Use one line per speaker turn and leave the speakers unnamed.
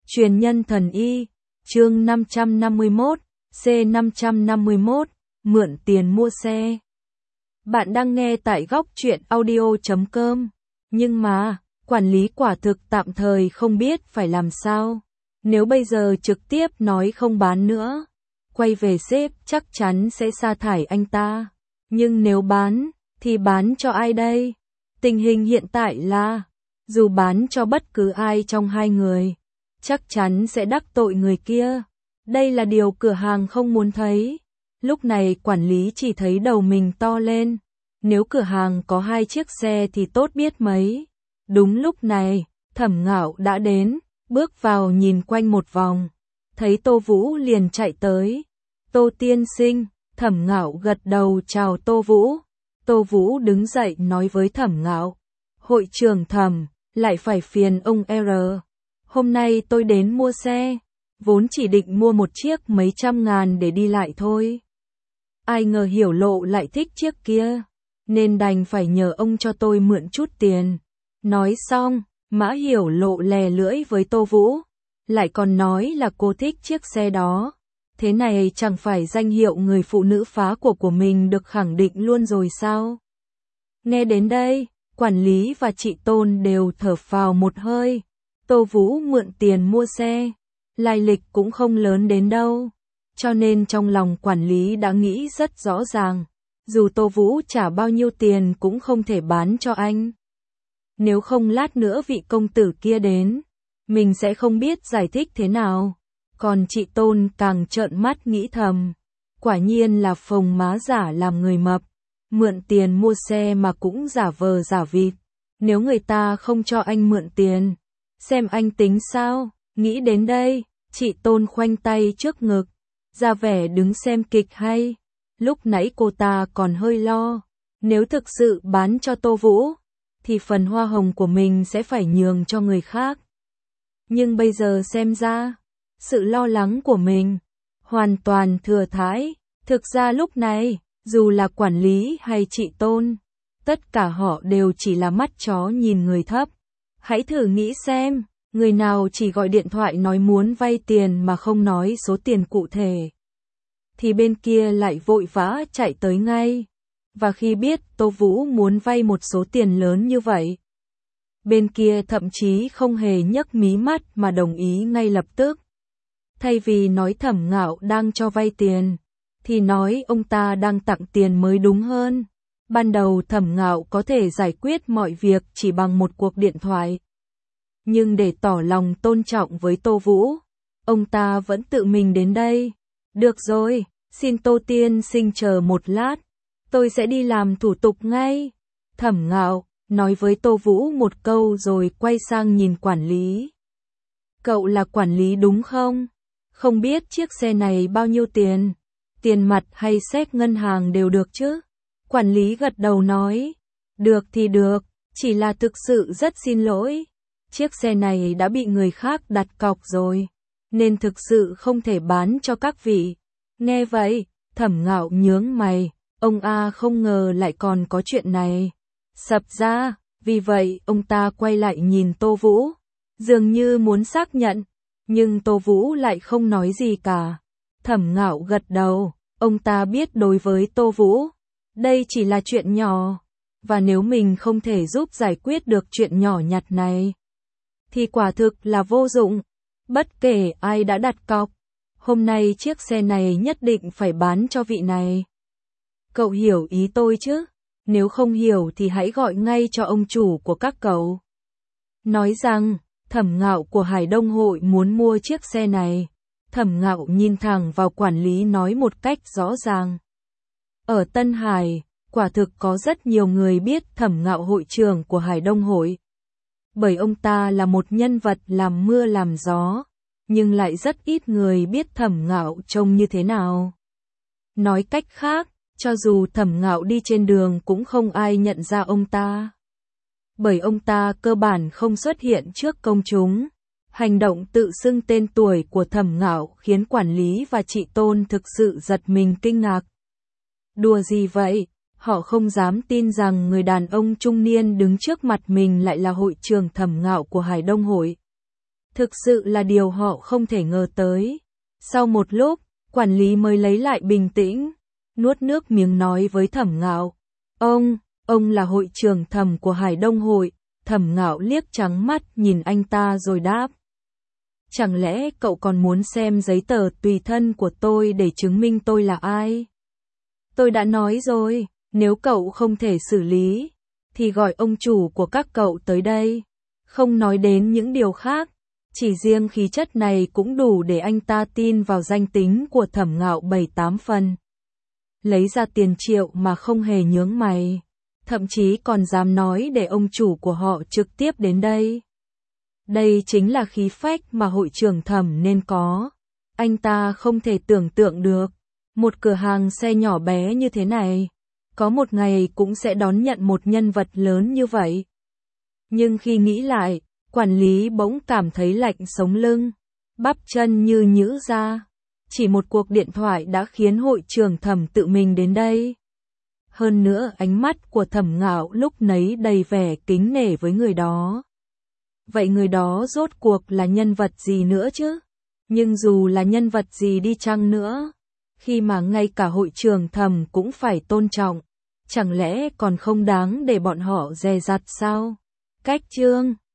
Truyền nhân thần y, chương 551, C551, mượn tiền mua xe. Bạn đang nghe tại góc truyện audio.com. Nhưng mà, quản lý quả thực tạm thời không biết phải làm sao. Nếu bây giờ trực tiếp nói không bán nữa, quay về sếp chắc chắn sẽ sa thải anh ta. Nhưng nếu bán, thì bán cho ai đây? Tình hình hiện tại là, dù bán cho bất cứ ai trong hai người, chắc chắn sẽ đắc tội người kia. Đây là điều cửa hàng không muốn thấy. Lúc này quản lý chỉ thấy đầu mình to lên. Nếu cửa hàng có 2 chiếc xe thì tốt biết mấy. Đúng lúc này, Thẩm Ngạo đã đến, bước vào nhìn quanh một vòng. Thấy Tô Vũ liền chạy tới. Tô tiên sinh, Thẩm Ngạo gật đầu chào Tô Vũ. Tô Vũ đứng dậy nói với Thẩm Ngạo. Hội trưởng Thẩm, lại phải phiền ông R. Hôm nay tôi đến mua xe, vốn chỉ định mua một chiếc mấy trăm ngàn để đi lại thôi. Ai ngờ Hiểu Lộ lại thích chiếc kia, nên đành phải nhờ ông cho tôi mượn chút tiền. Nói xong, Mã Hiểu Lộ lè lưỡi với Tô Vũ, lại còn nói là cô thích chiếc xe đó. Thế này chẳng phải danh hiệu người phụ nữ phá của mình được khẳng định luôn rồi sao? Nghe đến đây, quản lý và chị Tôn đều thở phào một hơi. Tô Vũ mượn tiền mua xe, lai lịch cũng không lớn đến đâu. Cho nên trong lòng quản lý đã nghĩ rất rõ ràng, dù Tô Vũ trả bao nhiêu tiền cũng không thể bán cho anh. Nếu không lát nữa vị công tử kia đến, mình sẽ không biết giải thích thế nào. Còn chị Tôn càng trợn mắt nghĩ thầm, quả nhiên là phồng má giả làm người mập, mượn tiền mua xe mà cũng giả vờ giả vịt. Nếu người ta không cho anh mượn tiền, xem anh tính sao? Nghĩ đến đây, chị Tôn khoanh tay trước ngực, ra vẻ đứng xem kịch hay. Lúc nãy cô ta còn hơi lo, nếu thực sự bán cho Tô Vũ, thì phần hoa hồng của mình sẽ phải nhường cho người khác. Nhưng bây giờ xem ra, sự lo lắng của mình hoàn toàn thừa thãi. Thực ra lúc này, dù là quản lý hay chị Tôn, tất cả họ đều chỉ là mắt chó nhìn người thấp. Hãy thử nghĩ xem, người nào chỉ gọi điện thoại nói muốn vay tiền mà không nói số tiền cụ thể, thì bên kia lại vội vã chạy tới ngay. Và khi biết Tô Vũ muốn vay một số tiền lớn như vậy, bên kia thậm chí không hề nhấc mí mắt mà đồng ý ngay lập tức. Thay vì nói Thẩm Ngạo đang cho vay tiền, thì nói ông ta đang tặng tiền mới đúng hơn. Ban đầu Thẩm Ngạo có thể giải quyết mọi việc chỉ bằng một cuộc điện thoại. Nhưng để tỏ lòng tôn trọng với Tô Vũ, ông ta vẫn tự mình đến đây. Được rồi, xin Tô tiên sinh chờ một lát, tôi sẽ đi làm thủ tục ngay. Thẩm Ngạo nói với Tô Vũ một câu rồi quay sang nhìn quản lý. Cậu là quản lý đúng không? Không biết chiếc xe này bao nhiêu tiền? Tiền mặt hay séc ngân hàng đều được chứ? Quản lý gật đầu nói. Được thì được, chỉ là thực sự rất xin lỗi. Chiếc xe này đã bị người khác đặt cọc rồi, nên thực sự không thể bán cho các vị. Nghe vậy, Thẩm Ngạo nhướng mày, ông A không ngờ lại còn có chuyện này. Sập ra, vì vậy ông ta quay lại nhìn Tô Vũ, dường như muốn xác nhận, nhưng Tô Vũ lại không nói gì cả. Thẩm Ngạo gật đầu, ông ta biết đối với Tô Vũ, đây chỉ là chuyện nhỏ, và nếu mình không thể giúp giải quyết được chuyện nhỏ nhặt này, thì quả thực là vô dụng. Bất kể ai đã đặt cọc, hôm nay chiếc xe này nhất định phải bán cho vị này. Cậu hiểu ý tôi chứ? Nếu không hiểu thì hãy gọi ngay cho ông chủ của các cậu. Nói rằng, Thẩm Ngạo của Hải Đông Hội muốn mua chiếc xe này. Thẩm Ngạo nhìn thẳng vào quản lý nói một cách rõ ràng. Ở Tân Hải, quả thực có rất nhiều người biết Thẩm Ngạo hội trưởng của Hải Đông Hội. Bởi ông ta là một nhân vật làm mưa làm gió, nhưng lại rất ít người biết Thẩm Ngạo trông như thế nào. Nói cách khác, cho dù Thẩm Ngạo đi trên đường cũng không ai nhận ra ông ta. Bởi ông ta cơ bản không xuất hiện trước công chúng. Hành động tự xưng tên tuổi của Thẩm Ngạo khiến quản lý và chị Tôn thực sự giật mình kinh ngạc. Đùa gì vậy? Họ không dám tin rằng người đàn ông trung niên đứng trước mặt mình lại là hội trưởng Thẩm Ngạo của Hải Đông Hội. Thực sự là điều họ không thể ngờ tới. Sau một lúc, quản lý mới lấy lại bình tĩnh, nuốt nước miếng nói với Thẩm Ngạo. Ông là hội trưởng Thẩm của Hải Đông hội. Thẩm Ngạo liếc trắng mắt nhìn anh ta rồi đáp. Chẳng lẽ cậu còn muốn xem giấy tờ tùy thân của tôi để chứng minh tôi là ai? Tôi đã nói rồi, nếu cậu không thể xử lý, thì gọi ông chủ của các cậu tới đây. Không nói đến những điều khác, chỉ riêng khí chất này cũng đủ để anh ta tin vào danh tính của Thẩm Ngạo 7-8 phần. Lấy ra tiền triệu mà không hề nhướng mày, thậm chí còn dám nói để ông chủ của họ trực tiếp đến đây. Đây chính là khí phách mà hội trưởng Thẩm nên có. Anh ta không thể tưởng tượng được, một cửa hàng xe nhỏ bé như thế này, có một ngày cũng sẽ đón nhận một nhân vật lớn như vậy. Nhưng khi nghĩ lại, quản lý bỗng cảm thấy lạnh sống lưng, bắp chân như nhũn ra. Chỉ một cuộc điện thoại đã khiến hội trưởng Thẩm tự mình đến đây. Hơn nữa ánh mắt của Thẩm Ngạo lúc nấy đầy vẻ kính nể với người đó. Vậy người đó rốt cuộc là nhân vật gì nữa chứ? Nhưng dù là nhân vật gì đi chăng nữa, khi mà ngay cả hội trưởng Thẩm cũng phải tôn trọng, chẳng lẽ còn không đáng để bọn họ dè dặt sao? Cách chương